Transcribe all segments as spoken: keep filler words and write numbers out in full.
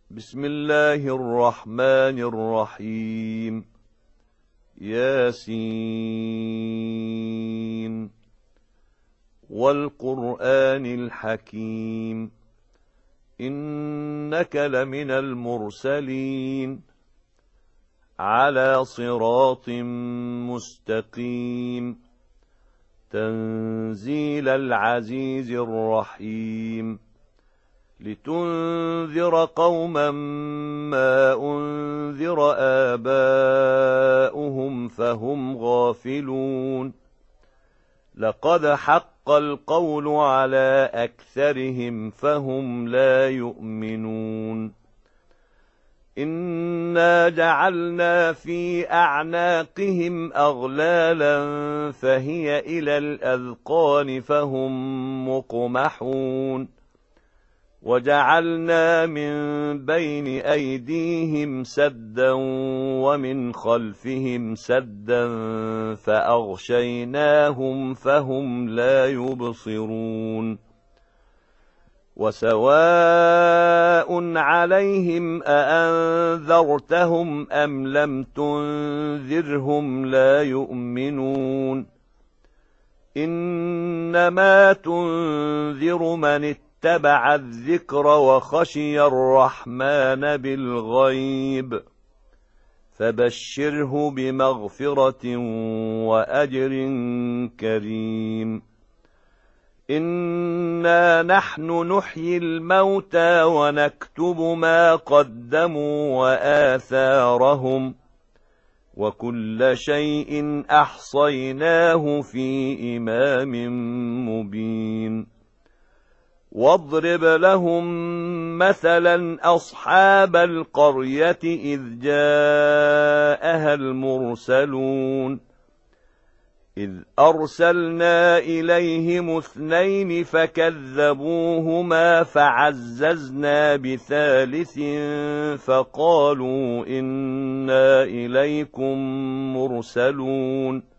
بسم الله الرحمن الرحيم. ياسين والقرآن الحكيم إنك لمن المرسلين على صراط مستقيم تنزيل العزيز الرحيم لتنذر قوما ما أنذر آباؤهم فهم غافلون لقد حق القول على أكثرهم فهم لا يؤمنون إنا جعلنا في أعناقهم أغلالا فهي إلى الأذقان فهم مقمحون وجعلنا من بين أيديهم سدا ومن خلفهم سدا فأغشيناهم فهم لا يبصرون وسواء عليهم أأنذرتهم أم لم تنذرهم لا يؤمنون إنما تنذر من اتبع الذكر وخشي الرحمن بالغيب فبشره بمغفرة وأجر كريم إنا نحن نحيي الموتى ونكتب ما قدموا وآثارهم وكل شيء أحصيناه في إمام مبين واضرب لهم مثلا أصحاب القرية إذ جاءها المرسلون إذ أرسلنا إليهم اثنين فكذبوهما فعززنا بثالث فقالوا إنا إليكم مرسلون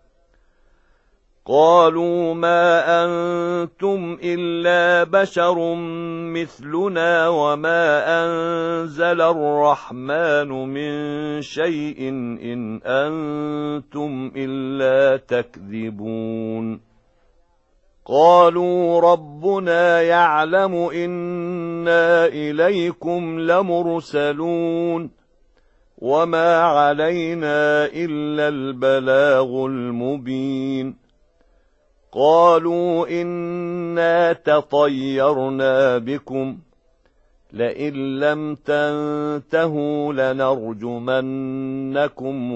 قالوا ما أنتم إلا بشر مثلنا وما أنزل الرحمن من شيء إن أنتم إلا تكذبون قالوا ربنا يعلم إنا إليكم لمرسلون وما علينا إلا البلاغ المبين قالوا إنا تطيرنا بكم لئن لم تنتهوا لنرجمنكم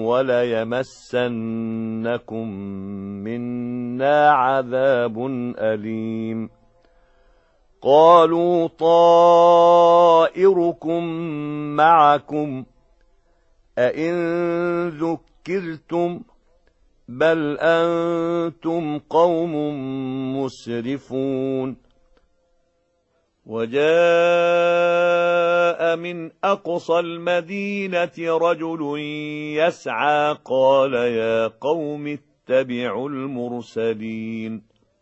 وليمسنكم منا عذاب أليم قالوا طائركم معكم أئن ذكرتم بل أنتم قوم مسرفون وجاء من أقصى المدينة رجل يسعى قال يا قوم اتبعوا المرسلين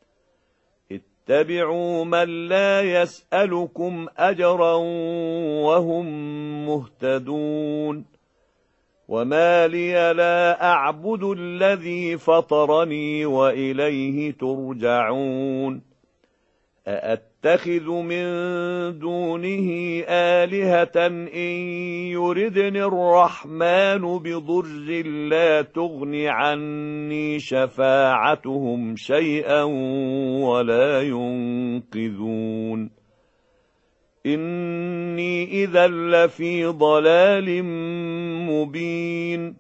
اتبعوا من لا يسألكم أجرا وهم مهتدون وما لي لا أعبد الذي فطرني وإليه ترجعون أأتخذ من دونه آلهة إن يردني الرحمن بضر لا تغن عني شفاعتهم شيئا ولا ينقذون إني إذا لفي ضلال مبين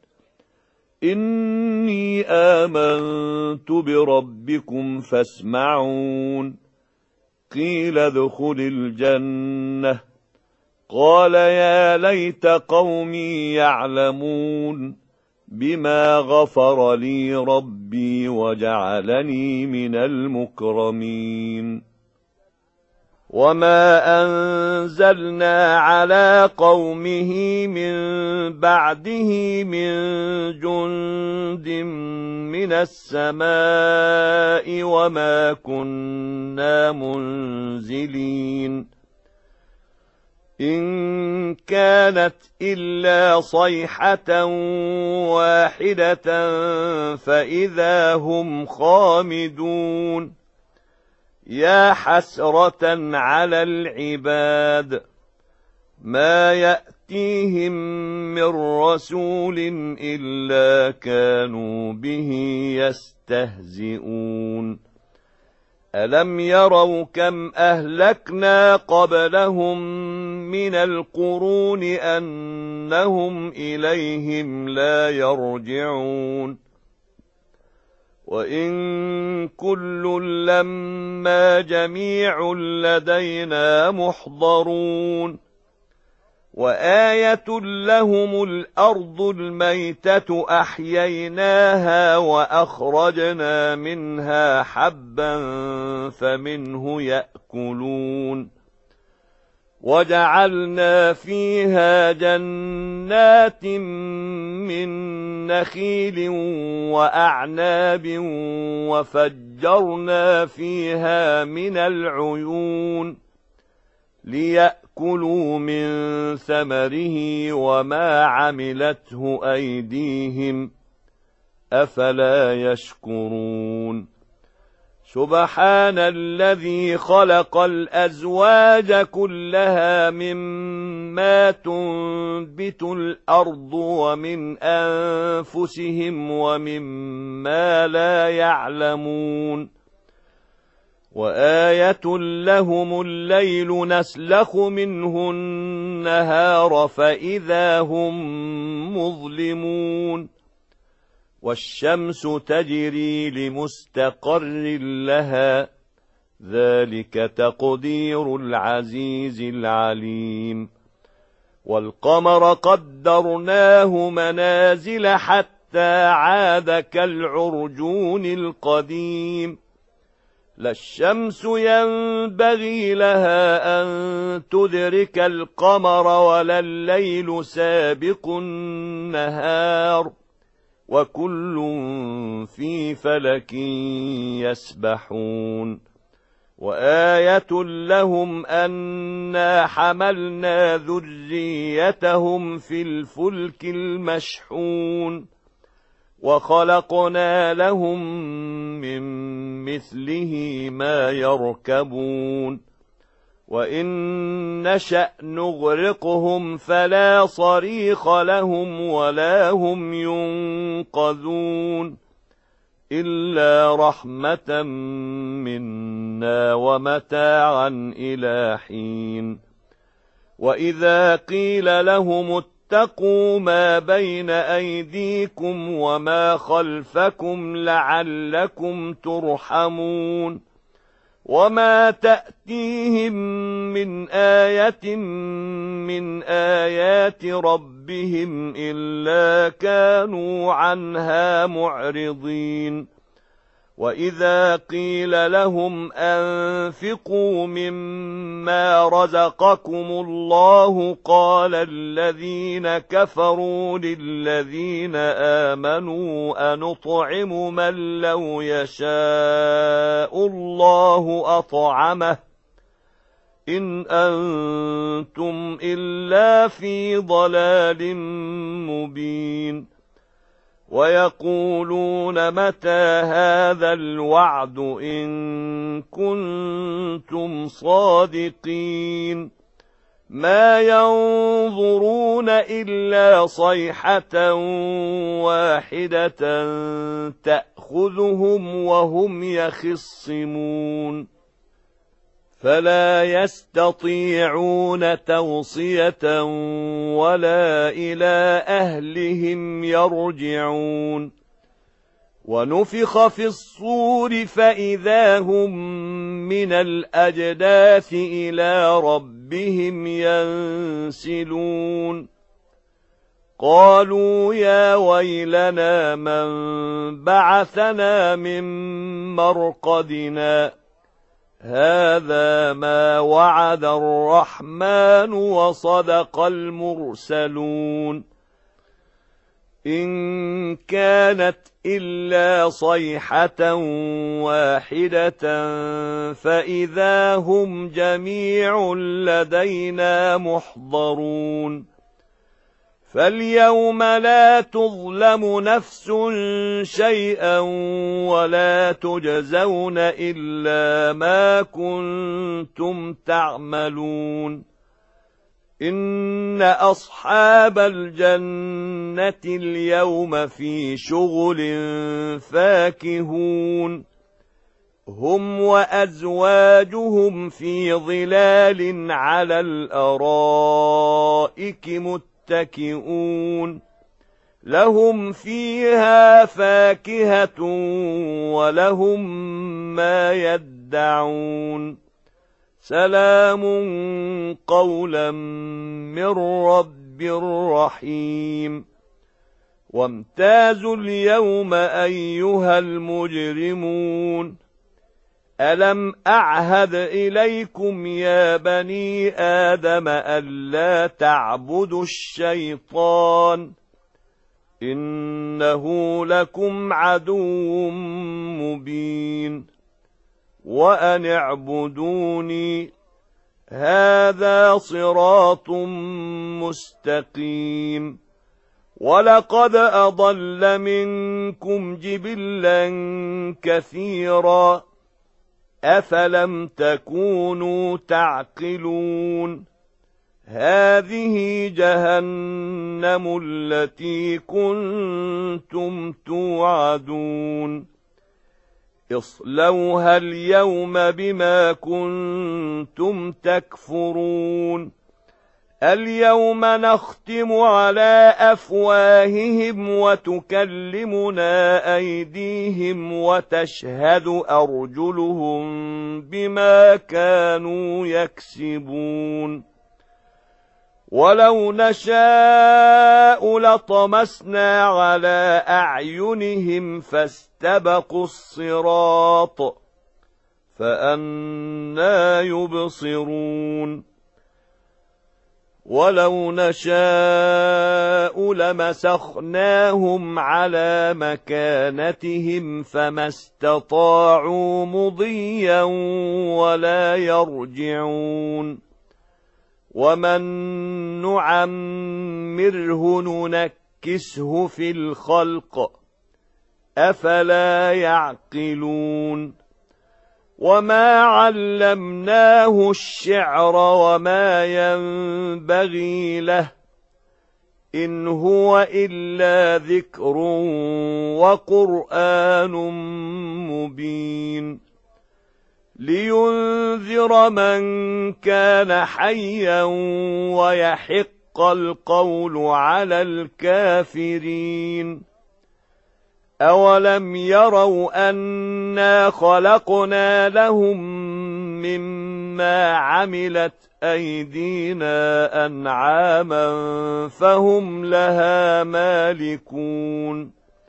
إني آمنت بربكم فاسمعون قيل ادخل الجنة قال يا ليت قومي يعلمون بما غفر لي ربي وجعلني من المكرمين وما أنزلنا على قومه من بعده من جند من السماء وما كنا منزلين إن كانت إلا صيحة واحدة فإذا هم خامدون يا حسرة على العباد ما يأتيهم من رسول إلا كانوا به يستهزئون ألم يروا كم أهلكنا قبلهم من القرون أنهم إليهم لا يرجعون وإن كل لما جميع لدينا محضرون وآية لهم الأرض الميتة أحييناها وأخرجنا منها حبا فمنه يأكلون وجعلنا فيها جنات من نخيل وأعناب وفجرنا فيها من العيون ليأكلوا من ثمره وما عملته أيديهم أفلا يشكرون سبحان الذي خلق الأزواج كلها مما تنبت الأرض ومن أنفسهم ومما لا يعلمون وآية لهم الليل نسلخ منه النهار فإذا هم مظلمون والشمس تجري لمستقر لها ذلك تقدير العزيز العليم والقمر قدرناه منازل حتى عاد كالعرجون القديم لا الشمس ينبغي لها أن تدرك القمر ولا الليل سابق النهار وكل في فلك يسبحون وآية لهم أنا حملنا ذريتهم في الفلك المشحون وخلقنا لهم من مثله ما يركبون وإن نشأ نغرقهم فلا صريخ لهم ولا هم ينقذون إلا رحمة منا ومتاعا إلى حين وإذا قيل لهم اتقوا ما بين أيديكم وما خلفكم لعلكم ترحمون وما تأتيهم من آية من آيات ربهم إلا كانوا عنها معرضين وإذا قيل لهم أنفقوا مما رزقكم الله قال الذين كفروا للذين آمنوا أنطعم من لو يشاء الله أطعمه إن أنتم إلا في ضلال مبين ويقولون متى هذا الوعد إن كنتم صادقين ما ينظرون إلا صيحة واحدة تأخذهم وهم يخصمون فلا يستطيعون توصية ولا إلى أهلهم يرجعون ونفخ في الصور فإذا هم من الأجداث إلى ربهم ينسلون قالوا يا ويلنا من بعثنا من مرقدنا هذا ما وعد الرحمن وصدق المرسلون إن كانت إلا صيحة واحدة فإذا هم جميع لدينا محضرون فاليوم لا تظلم نفس شيئا ولا تجزون إلا ما كنتم تعملون إن أصحاب الجنة اليوم في شغل فاكهون هم وأزواجهم في ظلال على الأرائك متكئون لهم فيها فاكهة ولهم ما يدعون سلام قولا من رب رحيم وامتازوا اليوم أيها المجرمون ألم أعهد إليكم يا بني آدم ألا تعبدوا الشيطان إنه لكم عدو مبين وأن اعبدوني هذا صراط مستقيم ولقد أضل منكم جبلا كثيرا أفلم تكونوا تعقلون هذه جهنم التي كنتم توعدون اصلوها اليوم بما كنتم تكفرون اليوم نختم على أفواههم وتكلمنا أيديهم وتشهد أرجلهم بما كانوا يكسبون ولو نشاء لطمسنا على أعينهم فاستبقوا الصراط فأنى يبصرون ولو نشاء لمسخناهم على مكانتهم فما استطاعوا مضيا ولا يرجعون ومن نعمره ننكسه في الخلق أفلا يعقلون وما علمناه الشعر وما ينبغي له إن هو إلا ذكر وقرآن مبين لينذر من كان حيا ويحق القول على الكافرين أولم يروا أنا خلقنا لهم مما عملت أيدينا أنعاما فهم لها مالكون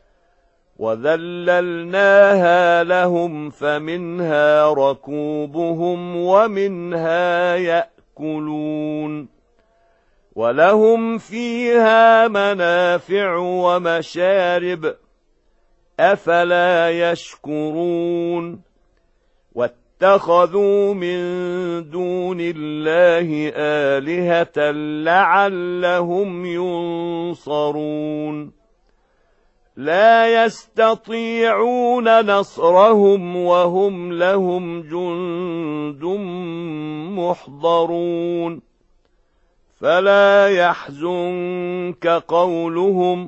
وذللناها لهم فمنها ركوبهم ومنها يأكلون ولهم فيها منافع ومشارب أفلا يشكرون واتخذوا من دون الله آلهة لعلهم ينصرون لا يستطيعون نصرهم وهم لهم جند محضرون فلا يحزنك قولهم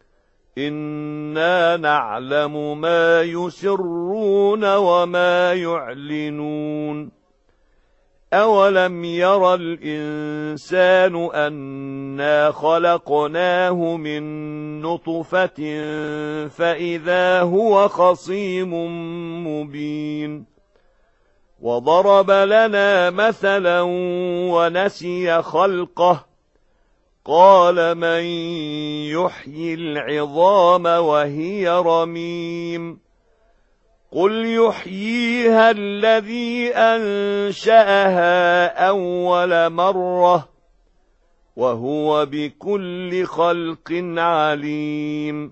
إنا نعلم ما يسرون وما يعلنون أولم ير الإنسان أنا خلقناه من نطفة فإذا هو خصيم مبين وضرب لنا مثلا ونسي خلقه قال من يحيي العظام وهي رميم قل يحييها الذي أنشأها أول مرة وهو بكل خلق عليم.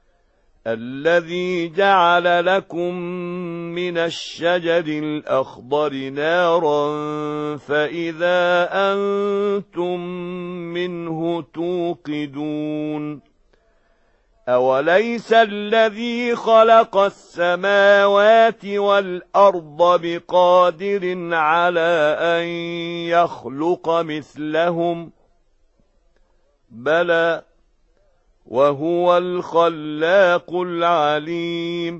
الذي جعل لكم من الشجر الأخضر نارا فإذا أنتم منه توقدون. أوليس الذي خلق السماوات والأرض بقادر على أن يخلق مثلهم؟ بلى، وهو الخلاق العليم.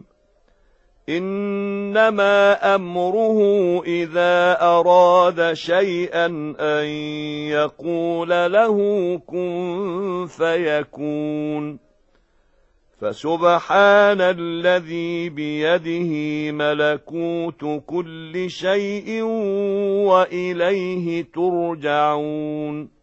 إنما أمره إذا أراد شيئا أن يقول له كن فيكون. فسبحان الذي بيده ملكوت كل شيء وإليه ترجعون.